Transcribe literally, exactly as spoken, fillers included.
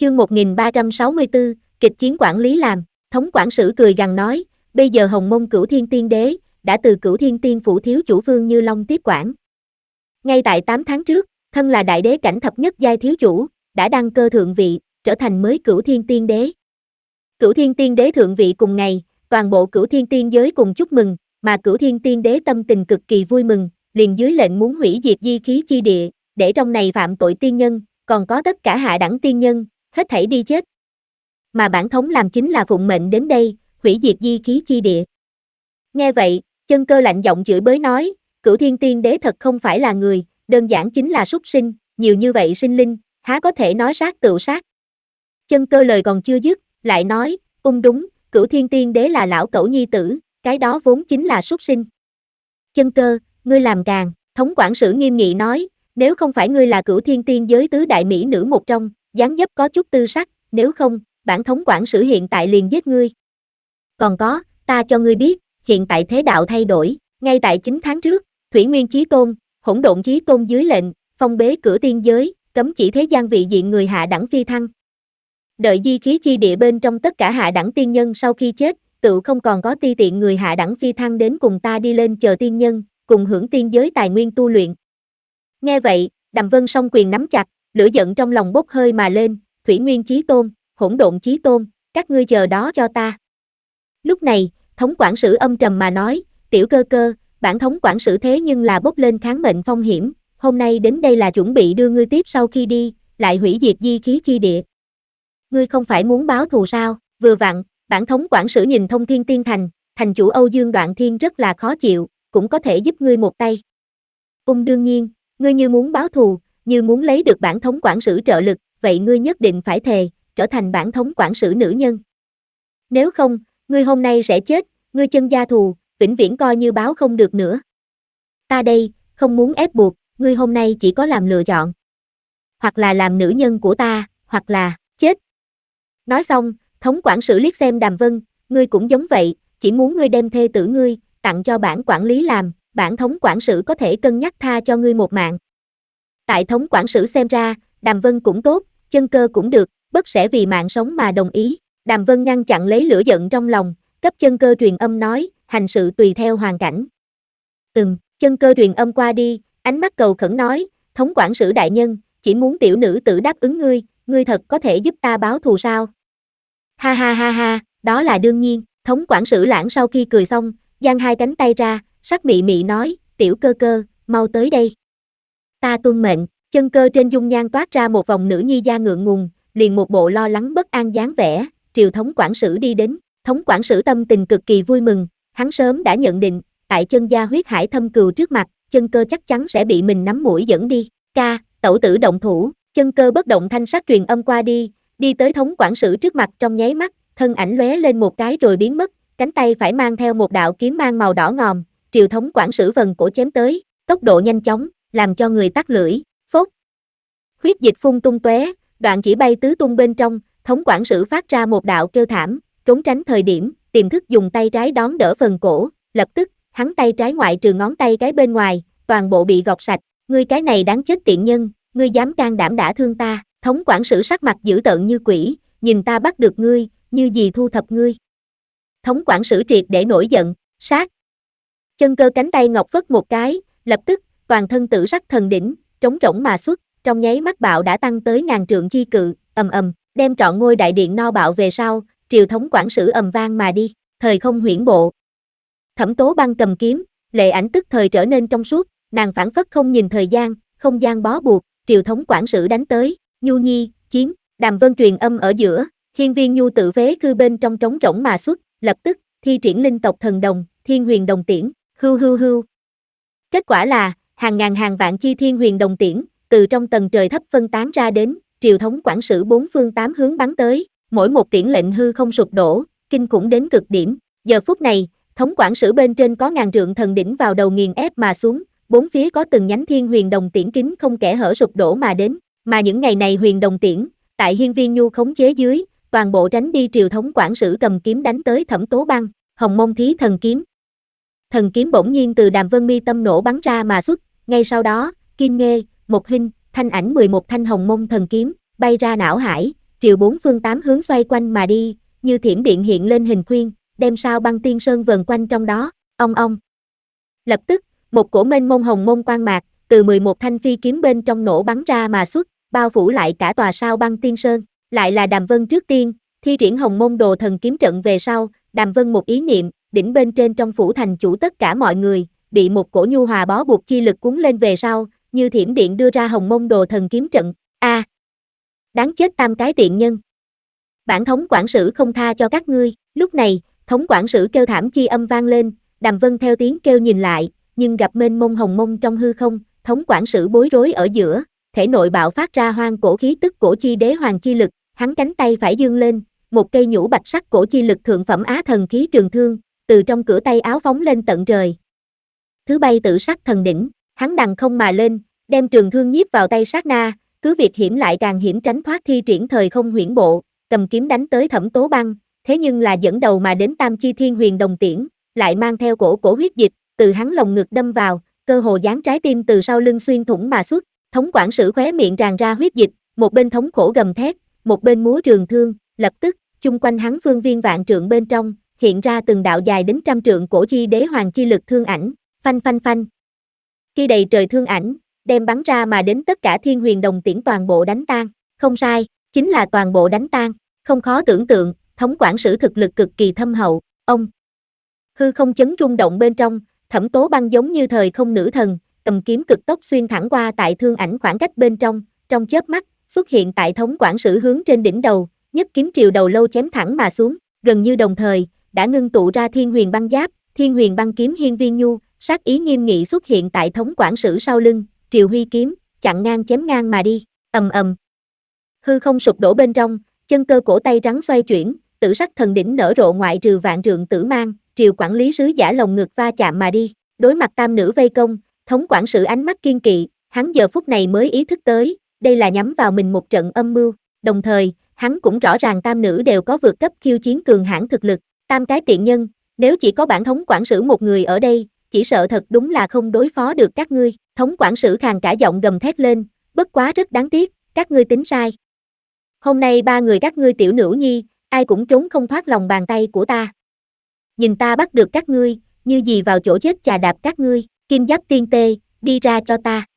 Chương một nghìn ba trăm sáu mươi tư, kịch chiến quản lý làm, thống quản sử cười gằn nói, bây giờ Hồng Mông Cửu Thiên Tiên Đế, đã từ Cửu Thiên Tiên Phủ thiếu chủ Vương Như Long tiếp quản. Ngay tại tám tháng trước, thân là đại đế cảnh thập nhất giai thiếu chủ, đã đăng cơ thượng vị, trở thành mới Cửu Thiên Tiên Đế. Cửu Thiên Tiên Đế thượng vị cùng ngày, toàn bộ Cửu Thiên Tiên giới cùng chúc mừng, mà Cửu Thiên Tiên Đế tâm tình cực kỳ vui mừng, liền dưới lệnh muốn hủy diệt di khí chi địa, để trong này phạm tội tiên nhân, còn có tất cả hạ đẳng tiên nhân, hết thảy đi chết. Mà bản thống làm chính là phụng mệnh đến đây, hủy diệt di khí chi địa. Nghe vậy, Chân Cơ lạnh giọng chửi bới nói, Cửu Thiên Tiên Đế thật không phải là người, đơn giản chính là súc sinh, nhiều như vậy sinh linh, há có thể nói sát tựu sát. Chân Cơ lời còn chưa dứt, lại nói, ung đúng, Cửu Thiên Tiên Đế là lão cẩu nhi tử, cái đó vốn chính là súc sinh. Chân Cơ, ngươi làm càng, thống quản sử nghiêm nghị nói, nếu không phải ngươi là Cửu Thiên Tiên giới tứ đại mỹ nữ một trong, dáng dấp có chút tư sắc, nếu không, bản thống quản sử hiện tại liền giết ngươi. Còn có, ta cho ngươi biết, hiện tại thế đạo thay đổi, ngay tại chín tháng trước, Thủy Nguyên Chí Tôn, Hỗn Độn Chí Tôn dưới lệnh, phong bế cửa tiên giới, cấm chỉ thế gian vị diện người hạ đẳng phi thăng. Đợi di khí chi địa bên trong tất cả hạ đẳng tiên nhân sau khi chết, tự không còn có ti tiện người hạ đẳng phi thăng đến cùng ta đi lên chờ tiên nhân, cùng hưởng tiên giới tài nguyên tu luyện. Nghe vậy, Đàm Vân song quyền nắm chặt, lửa giận trong lòng bốc hơi mà lên, Thủy Nguyên Chí Tôn, Hỗn Độn Chí Tôn, các ngươi chờ đó cho ta. Lúc này, thống quản sử âm trầm mà nói, tiểu Cơ Cơ, bản thống quản sử thế nhưng là bốc lên kháng mệnh phong hiểm, hôm nay đến đây là chuẩn bị đưa ngươi tiếp sau khi đi, lại hủy diệt di khí chi địa. Ngươi không phải muốn báo thù sao? Vừa vặn, bản thống quản sử nhìn Thông Thiên Tiên Thành, thành chủ Âu Dương Đoạn Thiên rất là khó chịu, cũng có thể giúp ngươi một tay. Ung đương nhiên, ngươi như muốn báo thù, như muốn lấy được bản thống quản sử trợ lực, vậy ngươi nhất định phải thề, trở thành bản thống quản sử nữ nhân. Nếu không, ngươi hôm nay sẽ chết, ngươi chân gia thù, vĩnh viễn coi như báo không được nữa. Ta đây, không muốn ép buộc, ngươi hôm nay chỉ có làm lựa chọn. Hoặc là làm nữ nhân của ta, hoặc là, chết. Nói xong, thống quản sử liếc xem Đàm Vân, ngươi cũng giống vậy, chỉ muốn ngươi đem thê tử ngươi, tặng cho bản quản lý làm, bản thống quản sử có thể cân nhắc tha cho ngươi một mạng. Tại thống quản sử xem ra, Đàm Vân cũng tốt, Chân Cơ cũng được, bất sẽ vì mạng sống mà đồng ý. Đàm Vân ngăn chặn lấy lửa giận trong lòng, cấp Chân Cơ truyền âm nói, hành sự tùy theo hoàn cảnh. Ừm, Chân Cơ truyền âm qua đi, ánh mắt cầu khẩn nói, thống quản sử đại nhân, chỉ muốn tiểu nữ tử đáp ứng ngươi, ngươi thật có thể giúp ta báo thù sao? Ha ha ha ha, đó là đương nhiên, thống quản sử lãng sau khi cười xong, giang hai cánh tay ra, sắc mị mị nói, tiểu Cơ Cơ, mau tới đây. Ta tuân mệnh. Chân Cơ trên dung nhan toát ra một vòng nữ nhi da ngượng ngùng, liền một bộ lo lắng bất an dáng vẻ, triều thống quản sử đi đến, thống quản sử tâm tình cực kỳ vui mừng, hắn sớm đã nhận định, tại Chân gia huyết hải thâm cừu trước mặt, Chân Cơ chắc chắn sẽ bị mình nắm mũi dẫn đi, ca, tẩu tử động thủ, Chân Cơ bất động thanh sắc truyền âm qua đi, đi tới thống quản sử trước mặt trong nháy mắt, thân ảnh lóe lên một cái rồi biến mất, cánh tay phải mang theo một đạo kiếm mang màu đỏ ngòm, triều thống quản sử vần cổ chém tới, tốc độ nhanh chóng, làm cho người tắc lưỡi, phốt. Huyết dịch phun tung tóe, đoạn chỉ bay tứ tung bên trong, thống quản sử phát ra một đạo kêu thảm, trốn tránh thời điểm, tiềm thức dùng tay trái đón đỡ phần cổ, lập tức, hắn tay trái ngoại trừ ngón tay cái bên ngoài, toàn bộ bị gọt sạch, ngươi cái này đáng chết tiện nhân, ngươi dám can đảm đả thương ta, thống quản sử sắc mặt dữ tợn như quỷ, nhìn ta bắt được ngươi, như gì thu thập ngươi. Thống quản sử triệt để nổi giận, sát. Chân Cơ cánh tay ngọc phất một cái, lập tức, toàn thân tử sắc thần đỉnh, trống rỗng mà xuất, trong nháy mắt bạo đã tăng tới ngàn trượng chi cự, ầm ầm, đem trọn ngôi đại điện no bạo về sau, triều thống quản sử ầm vang mà đi, thời không huyễn bộ. Thẩm Tố Băng cầm kiếm, lệ ảnh tức thời trở nên trong suốt, nàng phảng phất không nhìn thời gian, không gian bó buộc, triều thống quản sử đánh tới, Nhu Nhi, chiến, Đàm Vân truyền âm ở giữa, hiên viên Nhu tự phế cư bên trong trống rỗng mà xuất, lập tức, thi triển linh tộc thần đồng, thiên huyền đồng tiễn, hưu hưu hưu. Kết quả là, hàng ngàn hàng vạn chi thiên huyền đồng tiễn, từ trong tầng trời thấp phân tán ra đến, triều thống quản sử bốn phương tám hướng bắn tới, mỗi một tiễn lệnh hư không sụp đổ, kinh khủng đến cực điểm. Giờ phút này, thống quản sử bên trên có ngàn trượng thần đỉnh vào đầu nghiền ép mà xuống, bốn phía có từng nhánh thiên huyền đồng tiễn kính không kẽ hở sụp đổ mà đến, mà những ngày này huyền đồng tiễn, tại hiên viên Nhu khống chế dưới, toàn bộ tránh đi triều thống quản sử cầm kiếm đánh tới Thẩm Tố Băng, Hồng Mông Thí Thần Kiếm. Thần kiếm bỗng nhiên từ Đàm Vân mi tâm nổ bắn ra mà xuất, ngay sau đó, Kim Nghê, Một Hinh, thanh ảnh mười một thanh hồng mông thần kiếm, bay ra não hải, triều bốn phương tám hướng xoay quanh mà đi, như thiểm điện hiện lên hình khuyên, đem sao băng tiên sơn vần quanh trong đó, ong ong. Lập tức, một cổ mênh mông hồng mông quang mạc, từ mười một thanh phi kiếm bên trong nổ bắn ra mà xuất, bao phủ lại cả tòa sao băng tiên sơn, lại là Đàm Vân trước tiên, thi triển hồng mông đồ thần kiếm trận về sau, Đàm Vân một ý niệm, đỉnh bên trên trong phủ thành chủ tất cả mọi người, bị một cổ nhu hòa bó buộc chi lực cuốn lên về sau, như thiểm điện đưa ra hồng mông đồ thần kiếm trận, a à, đáng chết tam cái tiện nhân. Bản thống quản sử không tha cho các ngươi, lúc này, thống quản sử kêu thảm chi âm vang lên, Đàm Vân theo tiếng kêu nhìn lại, nhưng gặp mênh mông hồng mông trong hư không, thống quản sử bối rối ở giữa, thể nội bạo phát ra hoang cổ khí tức cổ chi đế hoàng chi lực, hắn cánh tay phải dương lên, một cây nhũ bạch sắc cổ chi lực thượng phẩm á thần khí trường thương, từ trong cửa tay áo phóng lên tận trời. Thứ bay tự sắc thần đỉnh, hắn đằng không mà lên, đem trường thương nhiếp vào tay sát na, cứ việc hiểm lại càng hiểm tránh thoát thi triển thời không huyễn bộ, cầm kiếm đánh tới Thẩm Tố Băng, thế nhưng là dẫn đầu mà đến Tam Chi Thiên Huyền Đồng Tiễn, lại mang theo cổ cổ huyết dịch, từ hắn lồng ngực đâm vào, cơ hồ dán trái tim từ sau lưng xuyên thủng mà xuất, thống quản sử khóe miệng tràn ra huyết dịch, một bên thống khổ gầm thét, một bên múa trường thương, lập tức, chung quanh hắn phương viên vạn trượng bên trong, hiện ra từng đạo dài đến trăm trượng cổ chi đế hoàng chi lực thương ảnh, phanh phanh phanh. Khi đầy trời thương ảnh, đem bắn ra mà đến tất cả Thiên Huyền Đồng Tiễn toàn bộ đánh tan, không sai, chính là toàn bộ đánh tan, không khó tưởng tượng, thống quản sử thực lực cực kỳ thâm hậu, ông. Hư không chấn rung động bên trong, Thẩm Tố Băng giống như thời không nữ thần, cầm kiếm cực tốc xuyên thẳng qua tại thương ảnh khoảng cách bên trong, trong chớp mắt, xuất hiện tại thống quản sử hướng trên đỉnh đầu, nhất kiếm triều đầu lâu chém thẳng mà xuống, gần như đồng thời, đã ngưng tụ ra Thiên Huyền Băng Giáp, Thiên Huyền Băng Kiếm hiên viên nhu, sát ý nghiêm nghị xuất hiện tại thống quản sử sau lưng, triều huy kiếm, chặn ngang chém ngang mà đi, ầm ầm. Hư không sụp đổ bên trong, chân cơ cổ tay trắng xoay chuyển, tử sắc thần đỉnh nở rộ ngoại trừ vạn trượng tử mang, triều quản lý sứ giả lồng ngực va chạm mà đi, đối mặt tam nữ vây công, thống quản sử ánh mắt kiên kỵ, hắn giờ phút này mới ý thức tới, đây là nhắm vào mình một trận âm mưu, đồng thời, hắn cũng rõ ràng tam nữ đều có vượt cấp khiêu chiến cường hãn thực lực, tam cái tiện nhân, nếu chỉ có bản thống quản sử một người ở đây, chỉ sợ thật đúng là không đối phó được các ngươi, thống quản sử khàn cả giọng gầm thét lên, bất quá rất đáng tiếc, các ngươi tính sai. Hôm nay ba người các ngươi tiểu nữ nhi, ai cũng trốn không thoát lòng bàn tay của ta. Nhìn ta bắt được các ngươi, như gì vào chỗ chết chà đạp các ngươi, kim giáp tiên tê, đi ra cho ta.